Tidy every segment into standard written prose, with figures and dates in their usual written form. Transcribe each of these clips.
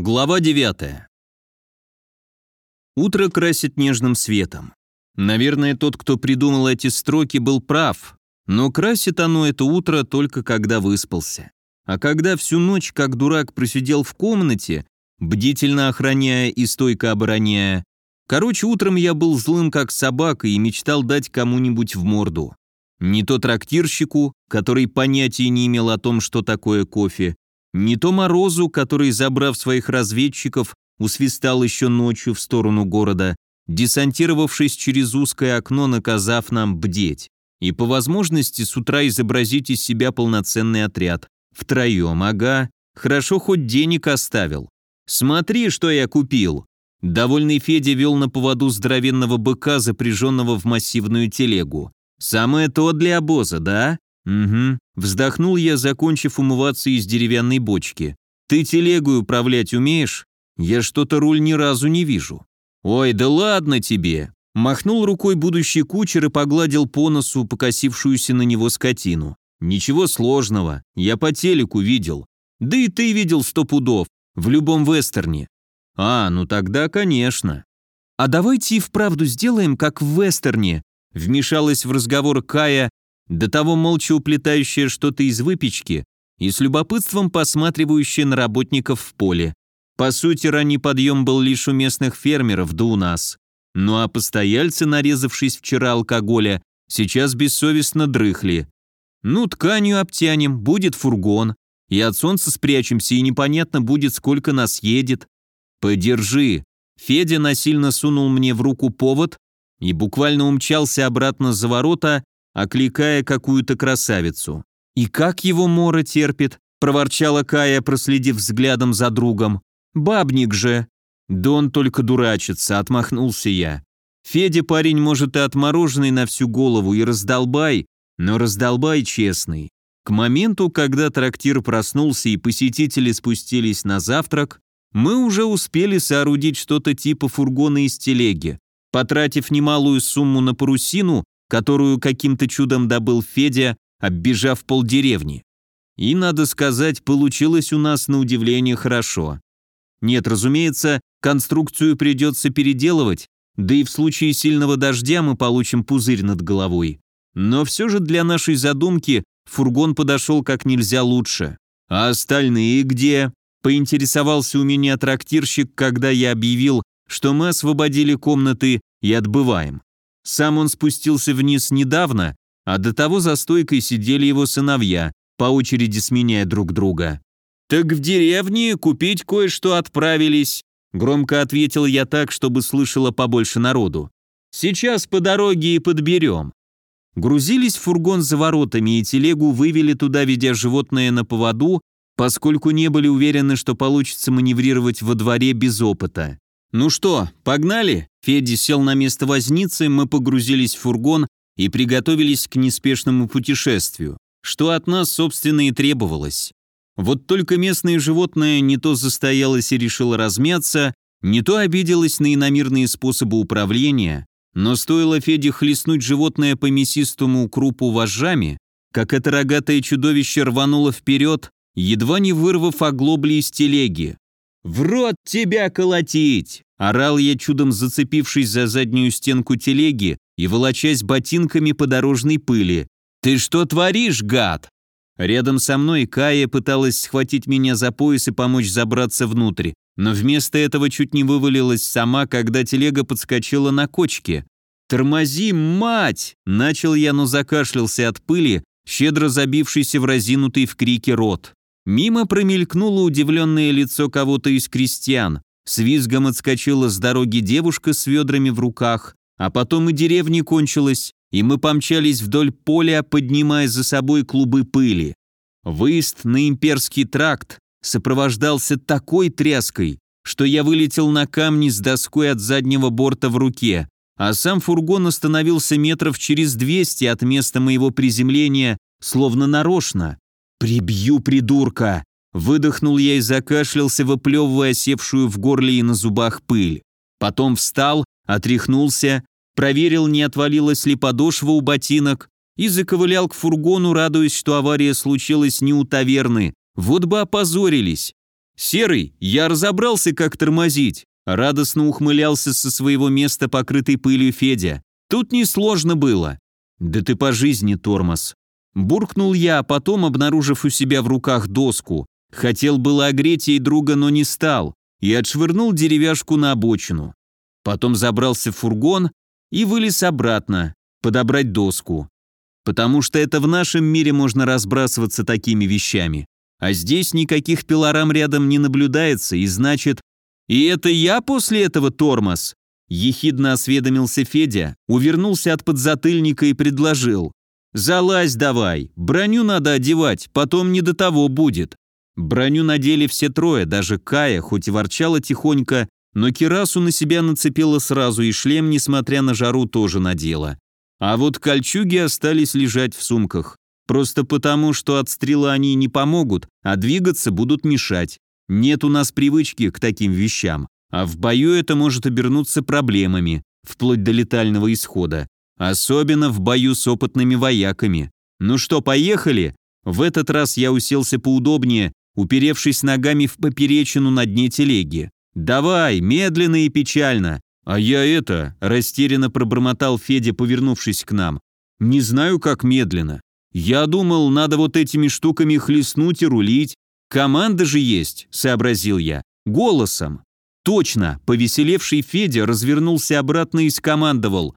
Глава 9. Утро красит нежным светом. Наверное, тот, кто придумал эти строки, был прав, но красит оно это утро только когда выспался. А когда всю ночь, как дурак, просидел в комнате, бдительно охраняя и стойко обороняя, короче, утром я был злым как собака и мечтал дать кому-нибудь в морду. Не то трактирщику, который понятия не имел о том, что такое кофе, не то Морозу, который, забрав своих разведчиков, усвистал еще ночью в сторону города, десантировавшись через узкое окно, наказав нам бдеть. И по возможности с утра изобразить из себя полноценный отряд. Втроем, ага. Хорошо хоть денег оставил. Смотри, что я купил. Довольный Федя вел на поводу здоровенного быка, запряженного в массивную телегу. Самое то для обоза, да? Угу. Вздохнул я, закончив умываться из деревянной бочки. Ты телегой управлять умеешь? Я что-то руль ни разу не вижу. Ой, да ладно тебе. Махнул рукой будущий кучер и погладил по носу покосившуюся на него скотину. Ничего сложного, я по телеку видел. Да и ты видел 100 пудов, в любом вестерне. А, ну тогда конечно. А давайте и вправду сделаем, как в вестерне. Вмешалась в разговор Кая, до того молча уплетающая что-то из выпечки и с любопытством посматривающая на работников в поле. По сути, ранний подъем был лишь у местных фермеров, да у нас. Ну а постояльцы, нарезавшись вчера алкоголя, сейчас бессовестно дрыхли. Ну, тканью обтянем, будет фургон, и от солнца спрячемся, и непонятно будет, сколько нас едет. Подержи. Федя насильно сунул мне в руку повод и буквально умчался обратно за ворота, окликая какую-то красавицу. «И как его Мора терпит?» – проворчала Кая, проследив взглядом за другом. «Бабник же!» «Да он только дурачится», – отмахнулся я. «Федя парень, может, и отмороженный на всю голову, и раздолбай, но раздолбай честный». К моменту, когда трактир проснулся и посетители спустились на завтрак, мы уже успели соорудить что-то типа фургона из телеги, потратив немалую сумму на парусину, которую каким-то чудом добыл Федя, оббежав полдеревни. И, надо сказать, получилось у нас на удивление хорошо. Нет, разумеется, конструкцию придется переделывать, да и в случае сильного дождя мы получим пузырь над головой. Но все же для нашей задумки фургон подошел как нельзя лучше. А остальные где? Поинтересовался у меня трактирщик, когда я объявил, что мы освободили комнаты и отбываем. Сам он спустился вниз недавно, а до того за стойкой сидели его сыновья, по очереди сменяя друг друга. «Так в деревне купить кое-что отправились», — громко ответил я так, чтобы слышало побольше народу. «Сейчас по дороге и подберем». Грузились в фургон за воротами и телегу вывели туда, ведя животное на поводу, поскольку не были уверены, что получится маневрировать во дворе без опыта. «Ну что, погнали?» Федя сел на место возницы, мы погрузились в фургон и приготовились к неспешному путешествию, что от нас, собственно, и требовалось. Вот только местное животное не то застоялось и решило размяться, не то обиделось на иномирные способы управления, но стоило Феде хлестнуть животное по мясистому крупу вожжами, как это рогатое чудовище рвануло вперед, едва не вырвав оглобли из телеги. «В рот тебя колотить!» – орал я, чудом зацепившись за заднюю стенку телеги и волочась ботинками по дорожной пыли. «Ты что творишь, гад?» Рядом со мной Кая пыталась схватить меня за пояс и помочь забраться внутрь, но вместо этого чуть не вывалилась сама, когда телега подскочила на кочке. «Тормози, мать!» – начал я, но закашлялся от пыли, щедро забившийся в разинутый в крике рот. Мимо промелькнуло удивленное лицо кого-то из крестьян, с визгом отскочила с дороги девушка с ведрами в руках, а потом и деревня кончилась, и мы помчались вдоль поля, поднимая за собой клубы пыли. Выезд на Имперский тракт сопровождался такой тряской, что я вылетел на камни с доской от заднего борта в руке, а сам фургон остановился метров через 200 от места моего приземления, словно нарочно. «Прибью, придурка!» Выдохнул я и закашлялся, выплевывая осевшую в горле и на зубах пыль. Потом встал, отряхнулся, проверил, не отвалилась ли подошва у ботинок и заковылял к фургону, радуясь, что авария случилась не у таверны. Вот бы опозорились. «Серый, я разобрался, как тормозить», — радостно ухмылялся со своего места, покрытый пылью Федя. «Тут несложно было». «Да ты по жизни тормоз». Буркнул я, а потом, обнаружив у себя в руках доску, хотел было огреть ей друга, но не стал, и отшвырнул деревяшку на обочину. Потом забрался в фургон и вылез обратно, подобрать доску. Потому что это в нашем мире можно разбрасываться такими вещами. А здесь никаких пилорам рядом не наблюдается, и значит... «И это я после этого тормоз?» Ехидно осведомился Федя, увернулся от подзатыльника и предложил. «Залазь давай, броню надо одевать, потом не до того будет». Броню надели все трое, даже Кая, хоть и ворчала тихонько, но кирасу на себя нацепила сразу и шлем, несмотря на жару, тоже надела. А вот кольчуги остались лежать в сумках. Просто потому, что от стрелы они не помогут, а двигаться будут мешать. Нет у нас привычки к таким вещам, а в бою это может обернуться проблемами, вплоть до летального исхода. Особенно в бою с опытными вояками. Ну что, поехали? В этот раз я уселся поудобнее, уперевшись ногами в поперечину на дне телеги. «Давай, медленно и печально». «А я растерянно пробормотал Федя, повернувшись к нам. «Не знаю, как медленно. Я думал, надо вот этими штуками хлестнуть и рулить. Команда же есть», — сообразил я. «Голосом». Точно, повеселевший Федя развернулся обратно и скомандовал.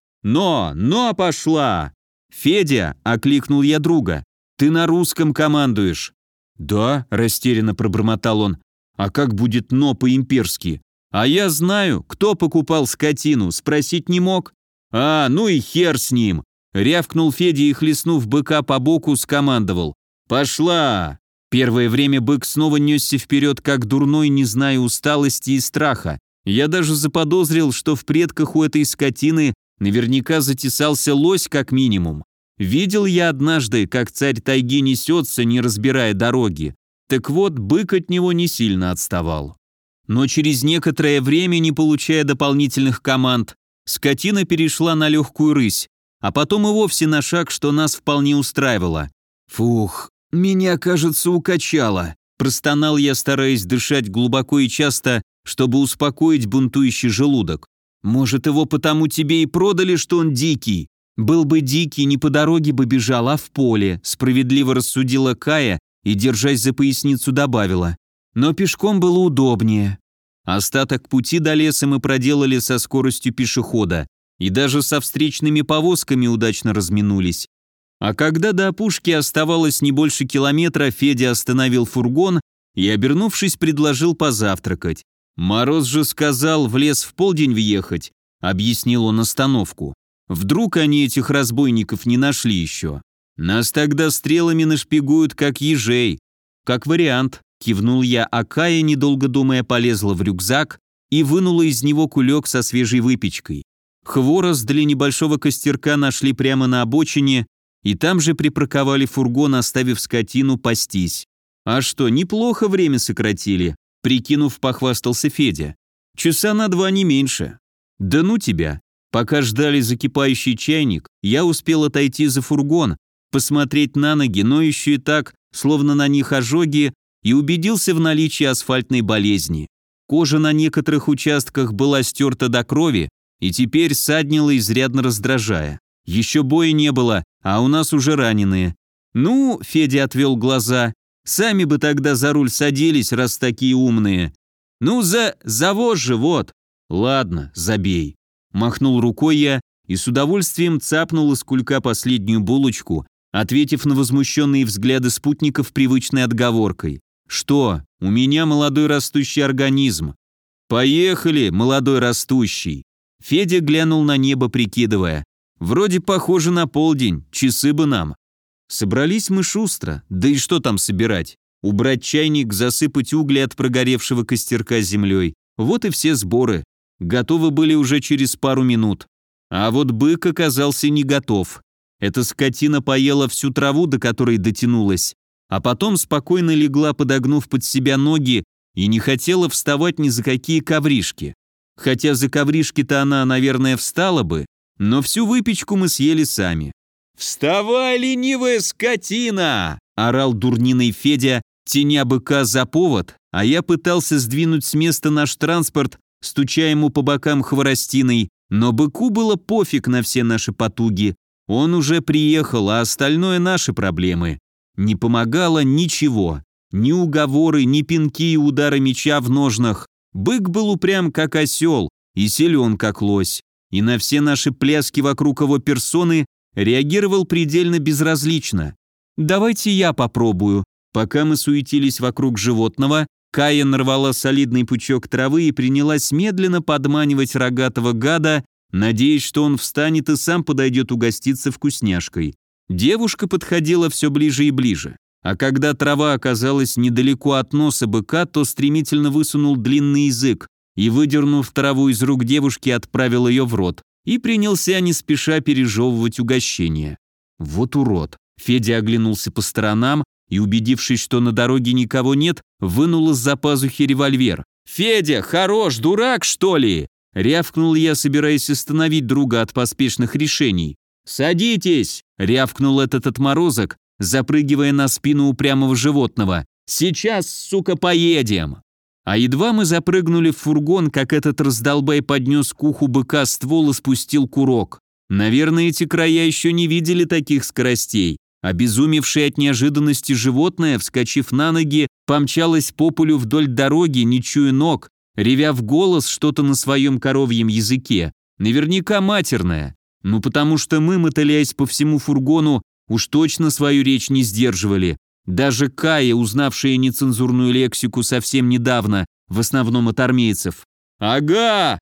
«Но пошла!» «Федя!» — окликнул я друга. «Ты на русском командуешь». «Да», — растерянно пробормотал он. «А как будет «но» по-имперски?» «А я знаю, кто покупал скотину, спросить не мог?» «А, ну и хер с ним!» — рявкнул Федя и, хлестнув быка по боку, скомандовал. «Пошла!» Первое время бык снова несся вперед, как дурной, не зная усталости и страха. Я даже заподозрил, что в предках у этой скотины наверняка затесался лось как минимум. Видел я однажды, как царь тайги несется, не разбирая дороги. Так вот, бык от него не сильно отставал. Но через некоторое время, не получая дополнительных команд, скотина перешла на легкую рысь, а потом и вовсе на шаг, что нас вполне устраивало. «Фух, меня, кажется, укачало», – простонал я, стараясь дышать глубоко и часто, чтобы успокоить бунтующий желудок. «Может, его потому тебе и продали, что он дикий?» «Был бы дикий, не по дороге бы бежал, а в поле», – справедливо рассудила Кая и, держась за поясницу, добавила. «Но пешком было удобнее». Остаток пути до леса мы проделали со скоростью пешехода и даже со встречными повозками удачно разминулись. А когда до опушки оставалось не больше километра, Федя остановил фургон и, обернувшись, предложил позавтракать. «Мороз же сказал в лес в полдень въехать», — объяснил он остановку. «Вдруг они этих разбойников не нашли еще? Нас тогда стрелами нашпигуют, как ежей». «Как вариант», — кивнул я, а Кая, недолго думая, полезла в рюкзак и вынула из него кулек со свежей выпечкой. Хворост для небольшого костерка нашли прямо на обочине, и там же припарковали фургон, оставив скотину пастись. «А что, неплохо время сократили», — прикинув, похвастался Федя. «Часа на 2 не меньше». «Да ну тебя». Пока ждали закипающий чайник, я успел отойти за фургон, посмотреть на ноги, но еще и так, словно на них ожоги, и убедился в наличии асфальтной болезни. Кожа на некоторых участках была стерта до крови и теперь саднила, изрядно раздражая. Еще боя не было, а у нас уже раненые. «Ну», — Федя отвел глаза, — «сами бы тогда за руль садились, раз такие умные». «Ну, завозжи, вот». «Ладно, забей». Махнул рукой я и с удовольствием цапнул из кулька последнюю булочку, ответив на возмущенные взгляды спутников привычной отговоркой. «Что? У меня молодой растущий организм». «Поехали, молодой растущий». Федя глянул на небо, прикидывая. «Вроде похоже на полдень, часы бы нам». Собрались мы шустро, да и что там собирать? Убрать чайник, засыпать угли от прогоревшего костерка землей. Вот и все сборы. Готовы были уже через пару минут. А вот бык оказался не готов. Эта скотина поела всю траву, до которой дотянулась, а потом спокойно легла, подогнув под себя ноги, и не хотела вставать ни за какие ковришки. Хотя за ковришки-то она, наверное, встала бы, но всю выпечку мы съели сами. «Вставай, ленивая скотина!» – орал дурниной Федя, теня быка за повод, а я пытался сдвинуть с места наш транспорт, стуча ему по бокам хворостиной, но быку было пофиг на все наши потуги. Он уже приехал, а остальное наши проблемы. Не помогало ничего. Ни уговоры, ни пинки и удары меча в ножнах. Бык был упрям, как осел, и силен, как лось. И на все наши пляски вокруг его персоны реагировал предельно безразлично. «Давайте я попробую». Пока мы суетились вокруг животного, Кая нарвала солидный пучок травы и принялась медленно подманивать рогатого гада, надеясь, что он встанет и сам подойдет угоститься вкусняшкой. Девушка подходила все ближе и ближе, а когда трава оказалась недалеко от носа быка, то стремительно высунул длинный язык и, выдернув траву из рук девушки, отправил ее в рот и принялся не спеша пережевывать угощение. Вот урод. Федя оглянулся по сторонам и, убедившись, что на дороге никого нет, вынул из-за пазухи револьвер. «Федя, хорош, дурак, что ли?» — рявкнул я, собираясь остановить друга от поспешных решений. «Садитесь!» — рявкнул этот отморозок, запрыгивая на спину упрямого животного. «Сейчас, сука, поедем!» А едва мы запрыгнули в фургон, как этот раздолбай поднес к уху быка ствол и спустил курок. Наверное, эти края еще не видели таких скоростей. Обезумевшее от неожиданности животное, вскочив на ноги, помчалось по полю вдоль дороги, не чуя ног, ревя в голос что-то на своем коровьем языке. Наверняка матерное. Ну потому что мы, мотыляясь по всему фургону, уж точно свою речь не сдерживали. Даже Кая, узнавшая нецензурную лексику совсем недавно, в основном от армейцев. «Ага!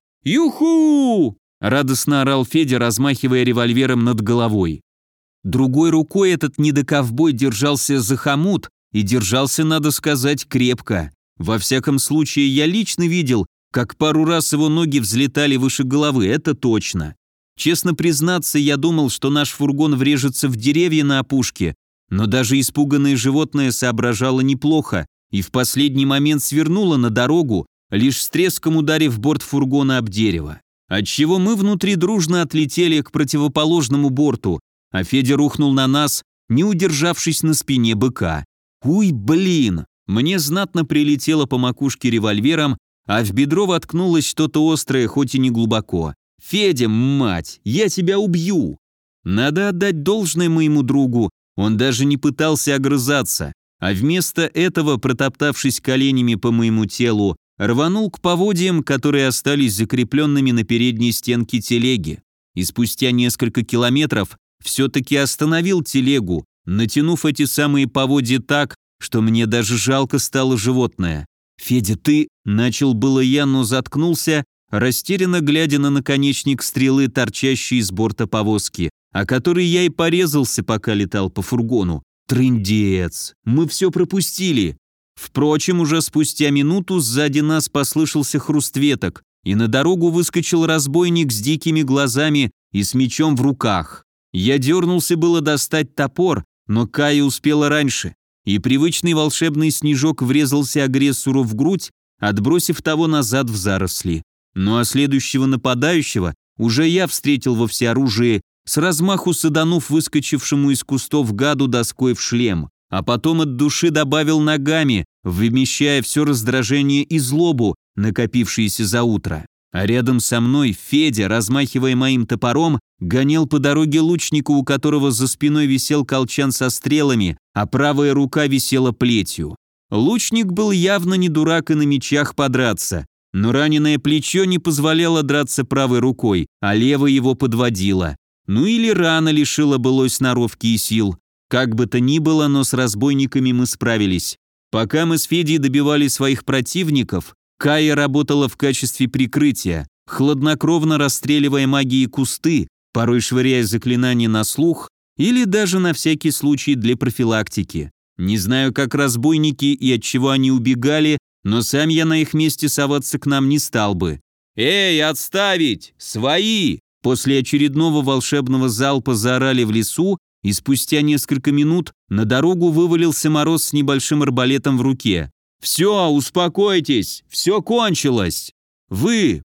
Юху!» – радостно орал Федя, размахивая револьвером над головой. Другой рукой этот недоковбой держался за хомут, и держался, надо сказать, крепко. Во всяком случае, я лично видел, как пару раз его ноги взлетали выше головы, это точно. Честно признаться, я думал, что наш фургон врежется в деревья на опушке, но даже испуганное животное соображало неплохо и в последний момент свернуло на дорогу, лишь с треском ударив борт фургона об дерево. Отчего мы внутри дружно отлетели к противоположному борту, а Федя рухнул на нас, не удержавшись на спине быка. Уй, блин! Мне знатно прилетело по макушке револьвером, а в бедро воткнулось что-то острое, хоть и не глубоко. «Федя, мать, я тебя убью!» Надо отдать должное моему другу, он даже не пытался огрызаться, а вместо этого, протоптавшись коленями по моему телу, рванул к поводьям, которые остались закрепленными на передней стенке телеги. И спустя несколько километров все-таки остановил телегу, натянув эти самые поводья так, что мне даже жалко стало животное. «Федя, ты...» – начал было я, но заткнулся, растерянно глядя на наконечник стрелы, торчащий из борта повозки, о которой я и порезался, пока летал по фургону. Трындец! Мы все пропустили! Впрочем, уже спустя минуту сзади нас послышался хруст веток, и на дорогу выскочил разбойник с дикими глазами и с мечом в руках. Я дернулся было достать топор, но Кая успела раньше, и привычный волшебный снежок врезался агрессору в грудь, отбросив того назад в заросли. Ну а следующего нападающего уже я встретил во всеоружии, с размаху саданув выскочившему из кустов гаду доской в шлем, а потом от души добавил ногами, вымещая все раздражение и злобу, накопившиеся за утро. А рядом со мной Федя, размахивая моим топором, гонял по дороге лучника, у которого за спиной висел колчан со стрелами, а правая рука висела плетью. Лучник был явно не дурак и на мечах подраться, но раненое плечо не позволяло драться правой рукой, а левая его подводила. Ну или рана лишила былой сноровки и сил. Как бы то ни было, но с разбойниками мы справились. Пока мы с Федей добивали своих противников, Кая работала в качестве прикрытия, хладнокровно расстреливая магией кусты, порой швыряя заклинания на слух или даже на всякий случай для профилактики. Не знаю, как разбойники и от чего они убегали, но сам я на их месте соваться к нам не стал бы. «Эй, отставить! Свои!» После очередного волшебного залпа заорали в лесу, и спустя несколько минут на дорогу вывалился Мороз с небольшим арбалетом в руке. «Все, успокойтесь, все кончилось! Вы,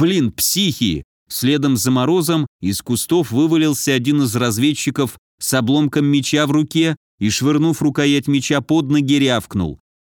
психи!» Следом за Морозом из кустов вывалился один из разведчиков с обломком меча в руке и, швырнув рукоять меча под ноги, рявкнул.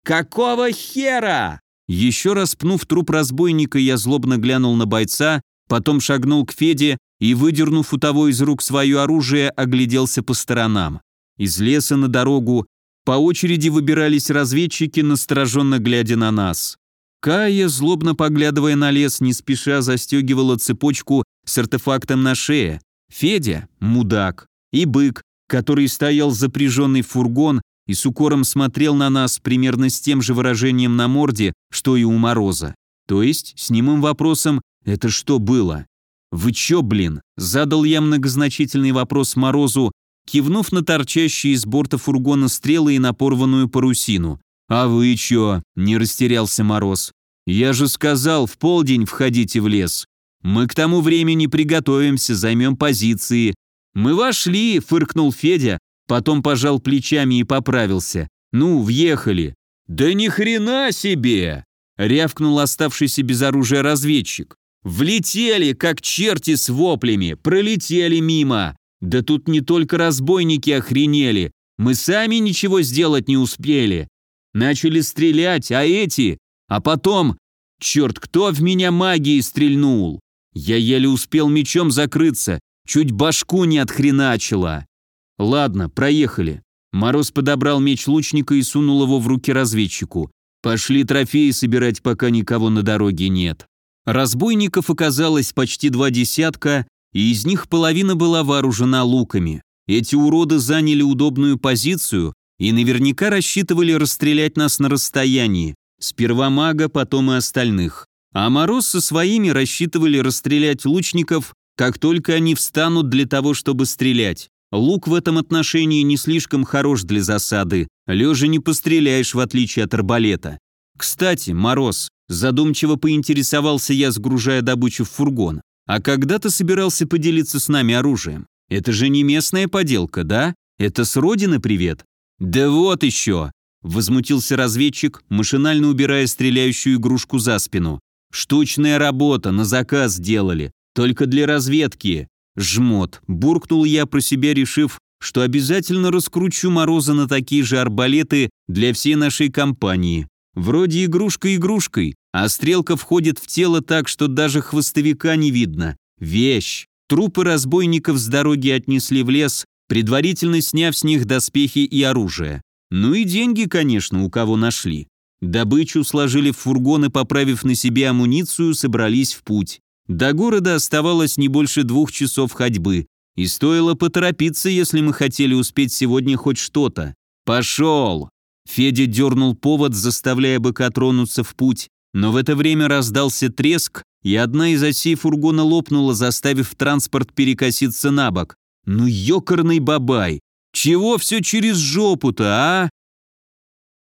«Какого хера?» Еще раз пнув труп разбойника, я злобно глянул на бойца, потом шагнул к Феде и, выдернув у того из рук свое оружие, огляделся по сторонам. Из леса на дорогу по очереди выбирались разведчики, настороженно глядя на нас. Кая, злобно поглядывая на лес, не спеша застегивала цепочку с артефактом на шее. Федя – мудак. И бык, который стоял запряженный в фургон и с укором смотрел на нас примерно с тем же выражением на морде, что и у Мороза. То есть, с немым вопросом «это что было?» «Вы чё, блин?» – задал я многозначительный вопрос Морозу, кивнув на торчащие из борта фургона стрелы и на порванную парусину. «А вы чё?» – не растерялся Мороз. «Я же сказал, в полдень входите в лес. Мы к тому времени приготовимся, займем позиции». «Мы вошли», – фыркнул Федя, потом пожал плечами и поправился. «Ну, въехали». «Да ни хрена себе!» – рявкнул оставшийся без оружия разведчик. «Влетели, как черти с воплями, пролетели мимо. Да тут не только разбойники охренели, мы сами ничего сделать не успели. Начали стрелять, а эти... А потом... Черт, кто в меня магией стрельнул? Я еле успел мечом закрыться, чуть башку не отхреначило». «Ладно, проехали». Мороз подобрал меч лучника и сунул его в руки разведчику. «Пошли трофеи собирать, пока никого на дороге нет». Разбойников оказалось почти 20, и из них половина была вооружена луками. Эти уроды заняли удобную позицию и наверняка рассчитывали расстрелять нас на расстоянии. Сперва мага, потом и остальных. А Мороз со своими рассчитывали расстрелять лучников, как только они встанут для того, чтобы стрелять. Лук в этом отношении не слишком хорош для засады. Лежа не постреляешь, в отличие от арбалета. «Кстати, Мороз», задумчиво поинтересовался я, сгружая добычу в фургон, «а когда ты собирался поделиться с нами оружием? Это же не местная поделка, да? Это с родины привет?» «Да вот еще!» – возмутился разведчик, машинально убирая стреляющую игрушку за спину. «Штучная работа, на заказ делали, только для разведки». «Жмот», – буркнул я про себя, решив, что обязательно раскручу Мороза на такие же арбалеты для всей нашей компании. Вроде игрушка игрушкой, а стрелка входит в тело так, что даже хвостовика не видно. Вещь. Трупы разбойников с дороги отнесли в лес, предварительно сняв с них доспехи и оружие. Ну и деньги, конечно, у кого нашли. Добычу сложили в фургон и, поправив на себе амуницию, собрались в путь. До города оставалось не больше 2 часов ходьбы, и стоило поторопиться, если мы хотели успеть сегодня хоть что-то. «Пошел!» Федя дернул повод, заставляя быка тронуться в путь, но в это время раздался треск, и одна из осей фургона лопнула, заставив транспорт перекоситься на бок. «Ну ёкарный бабай! Чего все через жопу-то, а?»